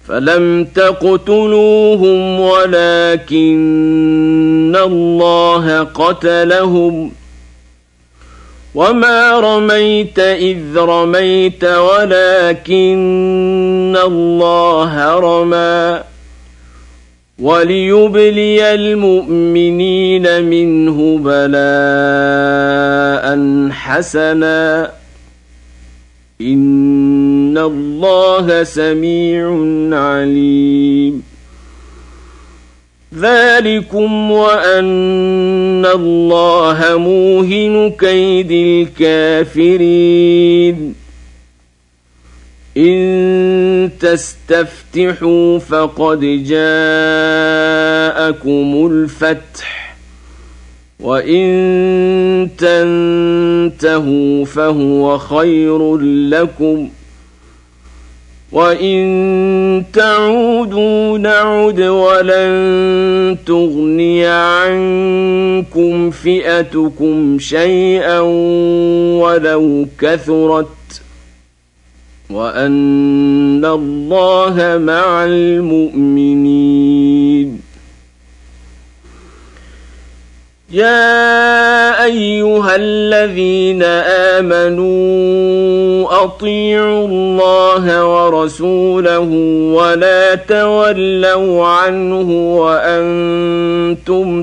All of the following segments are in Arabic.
فلم تقتلوهم ولكن الله قتلهم وما رميت إذ رميت ولكن الله رمى وليبلي المؤمنين منه بلاء حسنا إن الله سميع عليم ذلكم وأن الله موهن كيد الكافرين إن تستفتحوا فقد جاءكم الفتح وإن تنتهوا فهو خير لكم وإن تعودوا نعد ولن تغني عنكم فئتكم شيئا ولو كثرت وأن الله مع المؤمنين يا أيها الذين آمنوا أطيعوا الله ورسوله ولا تولوا عنه وأنتم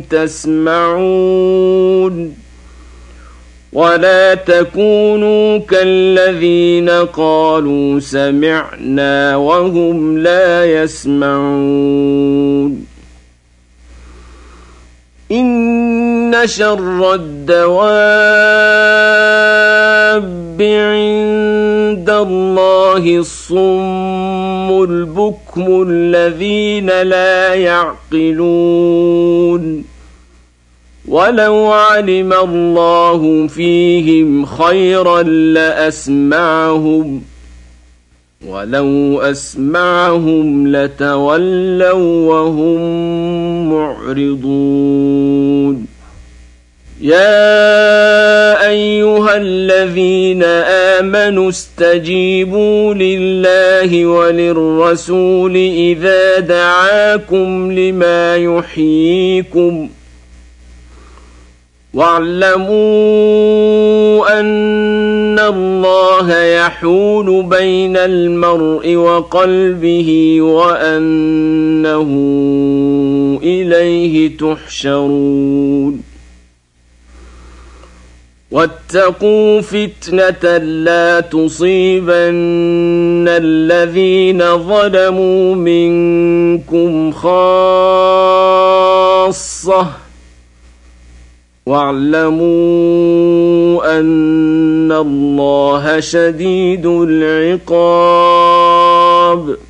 تسمعون ولا تكونوا كالذين قالوا سمعنا وهم لا يسمعون إن شر الدواب عند الله الصم البكم الذين لا يعقلون ولو علم الله فيهم خيرا لأسمعهم ولو أسمعهم لتولوا وهم معرضون يا أيها الذين آمنوا استجيبوا لله وللرسول إذا دعاكم لما يحييكم واعلموا أن الله يحول بين المرء وقلبه وأنه إليه تحشرون واتقوا فتنة لا تصيبن الذين ظلموا منكم خاصة واعلموا أن الله شديد العقاب